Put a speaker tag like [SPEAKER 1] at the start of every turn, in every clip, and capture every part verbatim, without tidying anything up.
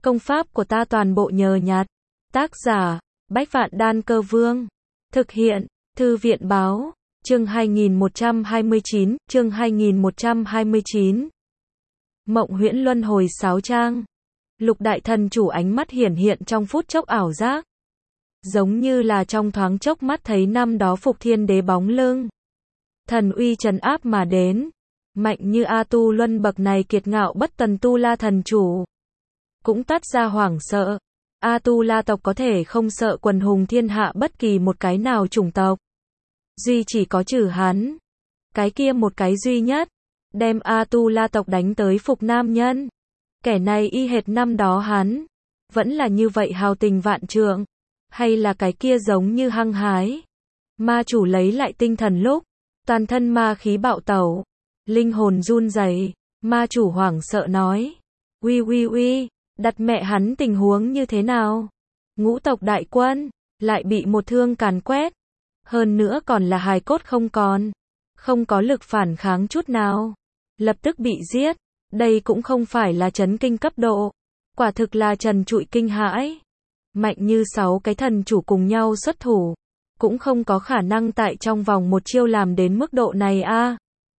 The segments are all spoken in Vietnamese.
[SPEAKER 1] Công pháp của ta toàn bộ nhờ nhặt. Tác giả, Bách Vạn Đan Cơ Vương. Thực hiện, Thư viện Báo. Chương hai nghìn một trăm hai mươi chín, chương hai nghìn một trăm hai mươi chín. Mộng huyễn luân hồi sáu trang. Lục đại thần chủ ánh mắt hiển hiện trong phút chốc ảo giác. Giống như là trong thoáng chốc mắt thấy năm đó Phục Thiên Đế bóng lưng. Thần uy trấn áp mà đến. Mạnh như A Tu Luân bậc này kiệt ngạo bất tần Tu La thần chủ. Cũng tắt ra hoảng sợ. A Tu La tộc có thể không sợ quần hùng thiên hạ bất kỳ một cái nào chủng tộc. Duy chỉ có trừ hắn. Cái kia một cái duy nhất. Đem A Tu La tộc đánh tới Phục Nam Nhân. Kẻ này y hệt năm đó hắn. Vẫn là như vậy hào tình vạn trượng. Hay là cái kia giống như hăng hái. Ma chủ lấy lại tinh thần lúc. Toàn thân ma khí bạo tẩu. Linh hồn run rẩy. Ma chủ hoảng sợ nói. Uy uy uy. Đặt mẹ hắn tình huống như thế nào? Ngũ tộc đại quân. Lại bị một thương càn quét. Hơn nữa còn là hài cốt không còn. Không có lực phản kháng chút nào. Lập tức bị giết. Đây cũng không phải là chấn kinh cấp độ. Quả thực là trần trụi kinh hãi. Mạnh như sáu cái thần chủ cùng nhau xuất thủ. Cũng không có khả năng tại trong vòng một chiêu làm đến mức độ này a. À.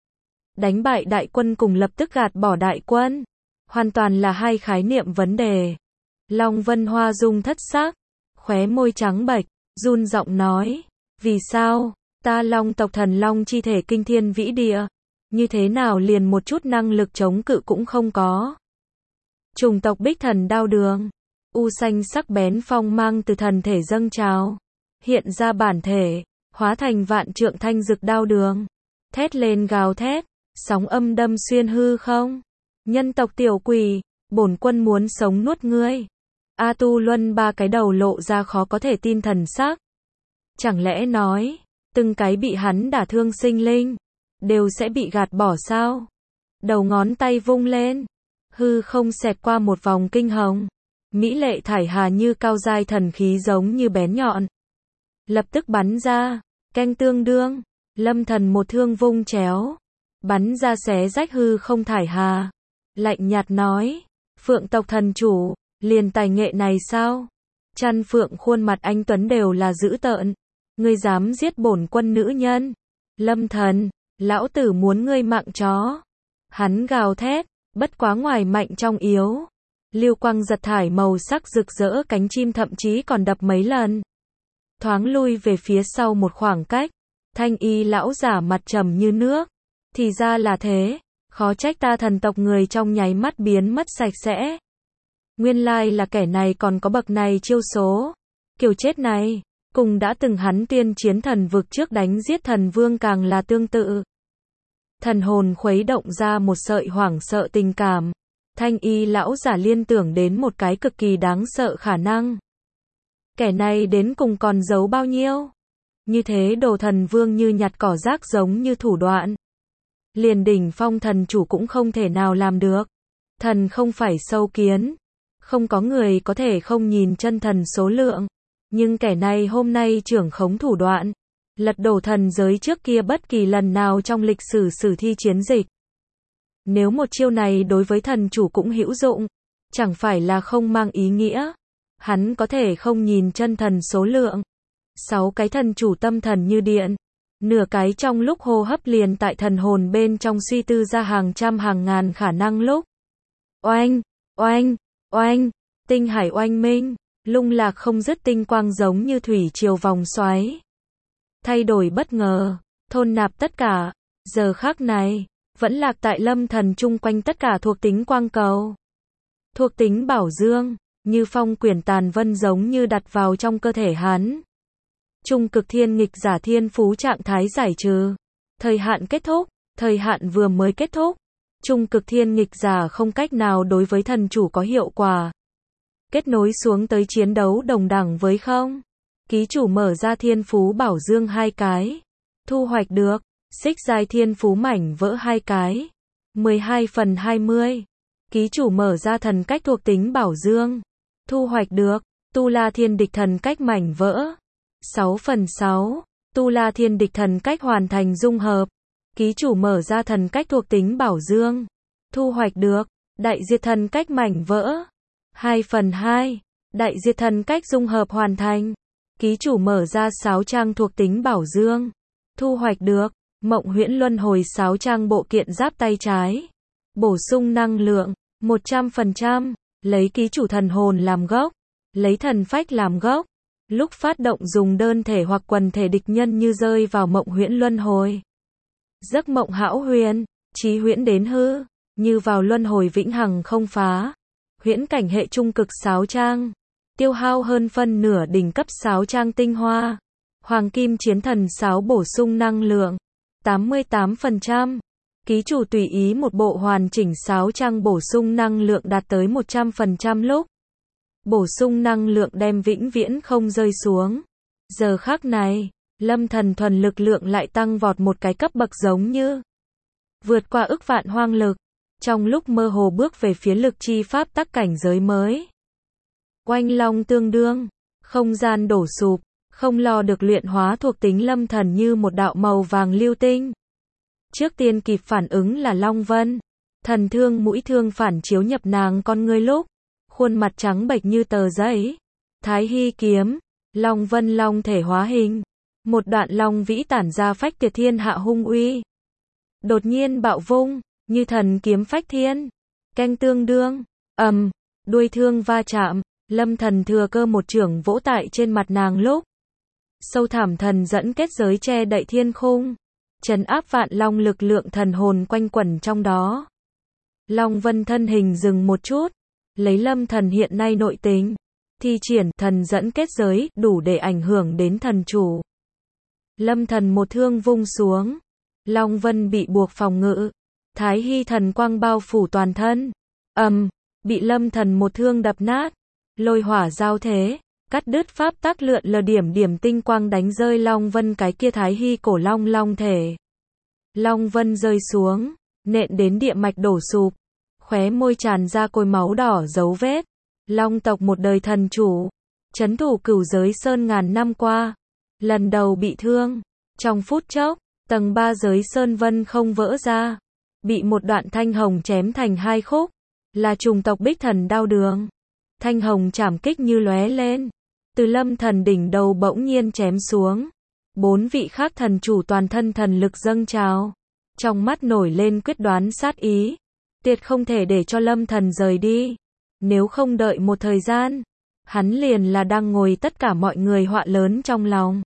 [SPEAKER 1] Đánh bại đại quân cùng lập tức gạt bỏ đại quân. Hoàn toàn là hai khái niệm vấn đề. Long Vân Hoa Dung thất sắc. Khóe môi trắng bệch. Run giọng nói. Vì sao? Ta Long tộc thần Long chi thể kinh thiên vĩ địa. Như thế nào liền một chút năng lực chống cự cũng không có. Chủng tộc Bích Thần Đao Đường. U xanh sắc bén phong mang từ thần thể dâng trào. Hiện ra bản thể. Hóa thành vạn trượng thanh dực đao đường. Thét lên gào thét. Sóng âm đâm xuyên hư không. Nhân tộc tiểu quỷ. Bổn quân muốn sống nuốt ngươi. A Tu Luân ba cái đầu lộ ra khó có thể tin thần sắc. Chẳng lẽ nói. Từng cái bị hắn đả thương sinh linh. Đều sẽ bị gạt bỏ sao? Đầu ngón tay vung lên. Hư không xẹt qua một vòng kinh hồng. Mỹ lệ thải hà như cao giai thần khí giống như bén nhọn. Lập tức bắn ra. Canh tương đương. Lâm thần một thương vung chéo. Bắn ra xé rách hư không thải hà. Lạnh nhạt nói. Phượng tộc thần chủ. Liền tài nghệ này sao? Chăn phượng khuôn mặt anh tuấn đều là dữ tợn. Ngươi dám giết bổn quân nữ nhân. Lâm thần. Lão tử muốn ngươi mạng chó. Hắn gào thét. Bất quá ngoài mạnh trong yếu. Lưu quang giật thải màu sắc rực rỡ cánh chim thậm chí còn đập mấy lần. Thoáng lui về phía sau một khoảng cách. Thanh y lão giả mặt trầm như nước. Thì ra là thế. Khó trách ta thần tộc người trong nháy mắt biến mất sạch sẽ. Nguyên lai là kẻ này còn có bậc này chiêu số. Kiểu chết này. Cùng đã từng hắn tiên chiến thần vực trước đánh giết thần vương càng là tương tự. Thần hồn khuấy động ra một sợi hoảng sợ tình cảm. Thanh y lão giả liên tưởng đến một cái cực kỳ đáng sợ khả năng. Kẻ này đến cùng còn giấu bao nhiêu? Như thế đồ thần vương như nhặt cỏ rác giống như thủ đoạn. Liền đỉnh phong thần chủ cũng không thể nào làm được. Thần không phải sâu kiến. Không có người có thể không nhìn chân thần số lượng. Nhưng kẻ này hôm nay trưởng khống thủ đoạn. Lật đổ thần giới trước kia bất kỳ lần nào trong lịch sử sử thi chiến dịch. Nếu một chiêu này đối với thần chủ cũng hữu dụng. Chẳng phải là không mang ý nghĩa. Hắn có thể không nhìn chân thần số lượng. Sáu cái thần chủ tâm thần như điện. Nửa cái trong lúc hô hấp liền tại thần hồn bên trong suy tư ra hàng trăm hàng ngàn khả năng lúc. Oanh, oanh, oanh, tinh hải oanh minh. Lung lạc không dứt tinh quang giống như thủy triều vòng xoáy. Thay đổi bất ngờ, thôn nạp tất cả, giờ khắc này, vẫn lạc tại lâm thần chung quanh tất cả thuộc tính quang cầu. Thuộc tính bảo dương, như phong quyển tàn vân giống như đặt vào trong cơ thể hắn. Trung cực thiên nghịch giả thiên phú trạng thái giải trừ. Thời hạn kết thúc, thời hạn vừa mới kết thúc. Trung cực thiên nghịch giả không cách nào đối với thần chủ có hiệu quả. Kết nối xuống tới chiến đấu đồng đẳng với không. Ký chủ mở ra thiên phú bảo dương hai cái. Thu hoạch được. Xích giai thiên phú mảnh vỡ hai cái. mười hai phần hai mươi. Ký chủ mở ra thần cách thuộc tính bảo dương. Thu hoạch được. Tu La Thiên Địch thần cách mảnh vỡ. sáu phần sáu. Tu La Thiên Địch thần cách hoàn thành dung hợp. Ký chủ mở ra thần cách thuộc tính bảo dương. Thu hoạch được. Đại diệt thần cách mảnh vỡ. hai phần hai. Đại diệt thần cách dung hợp hoàn thành. Ký chủ mở ra sáu trang thuộc tính bảo dương. Thu hoạch được. Mộng huyễn luân hồi sáu trang bộ kiện giáp tay trái. Bổ sung năng lượng. một trăm phần trăm. Lấy ký chủ thần hồn làm gốc. Lấy thần phách làm gốc. Lúc phát động dùng đơn thể hoặc quần thể địch nhân như rơi vào mộng huyễn luân hồi. Giấc mộng hão huyền. Chí huyễn đến hư. Như vào luân hồi vĩnh hằng không phá. Huyễn cảnh hệ trung cực sáu trang. Tiêu hao hơn phân nửa đỉnh cấp sáu trang tinh hoa. Hoàng kim chiến thần sáu bổ sung năng lượng. tám mươi tám phần trăm. Ký chủ tùy ý một bộ hoàn chỉnh sáu trang bổ sung năng lượng đạt tới một trăm phần trăm lúc. Bổ sung năng lượng đem vĩnh viễn không rơi xuống. Giờ khắc này, lâm thần thuần lực lượng lại tăng vọt một cái cấp bậc giống như vượt qua ức vạn hoang lực. Trong lúc mơ hồ bước về phía lực chi pháp tắc cảnh giới mới. Oanh long tương đương, không gian đổ sụp, không lo được luyện hóa thuộc tính lâm thần như một đạo màu vàng lưu tinh. Trước tiên kịp phản ứng là Long Vân. Thần thương mũi thương phản chiếu nhập nàng con ngươi lúc. Khuôn mặt trắng bệch như tờ giấy. Thái Hy kiếm. Long Vân long thể hóa hình. Một đoạn long vĩ tản ra phách tuyệt thiên hạ hung uy. Đột nhiên bạo vung, như thần kiếm phách thiên. Canh tương đương, ầm, đuôi thương va chạm. Lâm thần thừa cơ một chưởng vỗ tại trên mặt nàng lúc. Sâu thảm thần dẫn kết giới che đậy thiên khung. Trấn áp vạn long lực lượng thần hồn quanh quẩn trong đó. Long Vân thân hình dừng một chút. Lấy lâm thần hiện nay nội tính. Thi triển thần dẫn kết giới đủ để ảnh hưởng đến thần chủ. Lâm thần một thương vung xuống. Long Vân bị buộc phòng ngự. Thái Hy thần quang bao phủ toàn thân. Ầm, bị lâm thần một thương đập nát. Lôi hỏa giao thế. Cắt đứt pháp tắc lượn lờ điểm điểm tinh quang đánh rơi Long Vân cái kia Thái Hy cổ long long thể. Long Vân rơi xuống, nện đến địa mạch đổ sụp, khóe môi tràn ra côi máu đỏ dấu vết. Long tộc một đời thần chủ, trấn thủ cửu giới sơn ngàn năm qua, lần đầu bị thương. Trong phút chốc, tầng ba giới sơn vân không vỡ ra, bị một đoạn thanh hồng chém thành hai khúc, là trùng tộc bích thần đao đường. Thanh hồng chảm kích như lóe lên, từ lâm thần đỉnh đầu bỗng nhiên chém xuống. Bốn vị khác thần chủ toàn thân thần lực dâng trào, trong mắt nổi lên quyết đoán sát ý, tuyệt không thể để cho lâm thần rời đi. Nếu không đợi một thời gian, hắn liền là đang ngồi tất cả mọi người họa lớn trong lòng.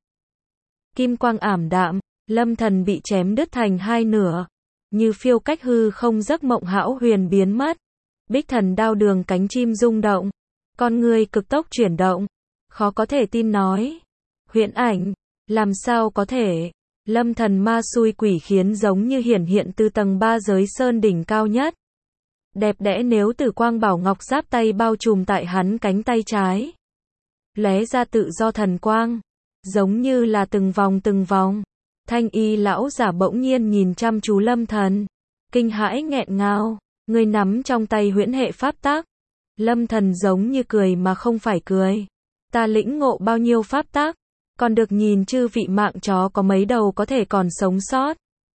[SPEAKER 1] Kim quang ảm đạm, lâm thần bị chém đứt thành hai nửa, như phiêu cách hư không giấc mộng hão huyền biến mất. Bích thần đao đường cánh chim rung động, con người cực tốc chuyển động, khó có thể tin nói. Huyễn ảnh, làm sao có thể? Lâm thần ma xui quỷ khiến giống như hiển hiện từ tầng ba giới sơn đỉnh cao nhất. Đẹp đẽ nếu tử quang bảo ngọc giáp tay bao trùm tại hắn cánh tay trái. Lóe ra tự do thần quang, giống như là từng vòng từng vòng. Thanh y lão giả bỗng nhiên nhìn chăm chú lâm thần, kinh hãi nghẹn ngào, người nắm trong tay huyễn hệ pháp tắc. Lâm thần giống như cười mà không phải cười. Ta lĩnh ngộ bao nhiêu pháp tắc, còn được nhìn chư vị mạng chó có mấy đầu có thể còn sống sót.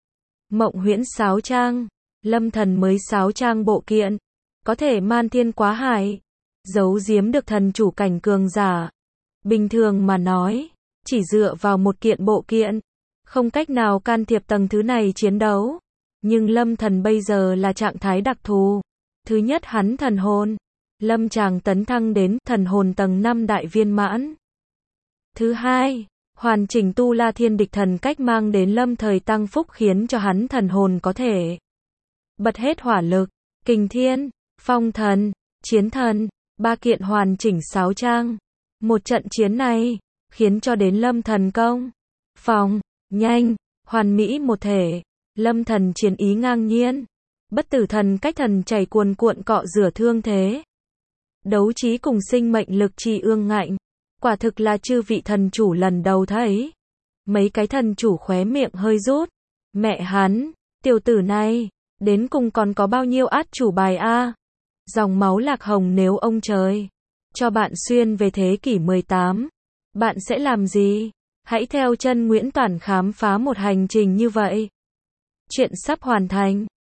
[SPEAKER 1] Mộng huyễn sáo trang, lâm thần mới sáo trang bộ kiện, có thể man thiên quá hải, giấu giếm được thần chủ cảnh cường giả. Bình thường mà nói, chỉ dựa vào một kiện bộ kiện, không cách nào can thiệp tầng thứ này chiến đấu. Nhưng lâm thần bây giờ là trạng thái đặc thù. Thứ nhất hắn thần hồn. Lâm chàng tấn thăng đến thần hồn tầng năm đại viên mãn. Thứ hai, hoàn chỉnh tu la thiên địch thần cách mang đến lâm thời tăng phúc khiến cho hắn thần hồn có thể bật hết hỏa lực, kình thiên, phong thần, chiến thần, ba kiện hoàn chỉnh sáo trang. Một trận chiến này, khiến cho đến lâm thần công, phòng, nhanh, hoàn mỹ một thể. Lâm thần chiến ý ngang nhiên, bất tử thần cách thần chảy cuồn cuộn cọ rửa thương thế. Đấu trí cùng sinh mệnh lực chi ương ngạnh, quả thực là chư vị thần chủ lần đầu thấy. Mấy cái thần chủ khóe miệng hơi rút. Mẹ hắn, tiểu tử này, đến cùng còn có bao nhiêu át chủ bài a? Dòng máu lạc hồng nếu ông trời cho bạn xuyên về thế kỷ mười tám, bạn sẽ làm gì? Hãy theo chân Nguyễn Toản khám phá một hành trình như vậy. Chuyện sắp hoàn thành.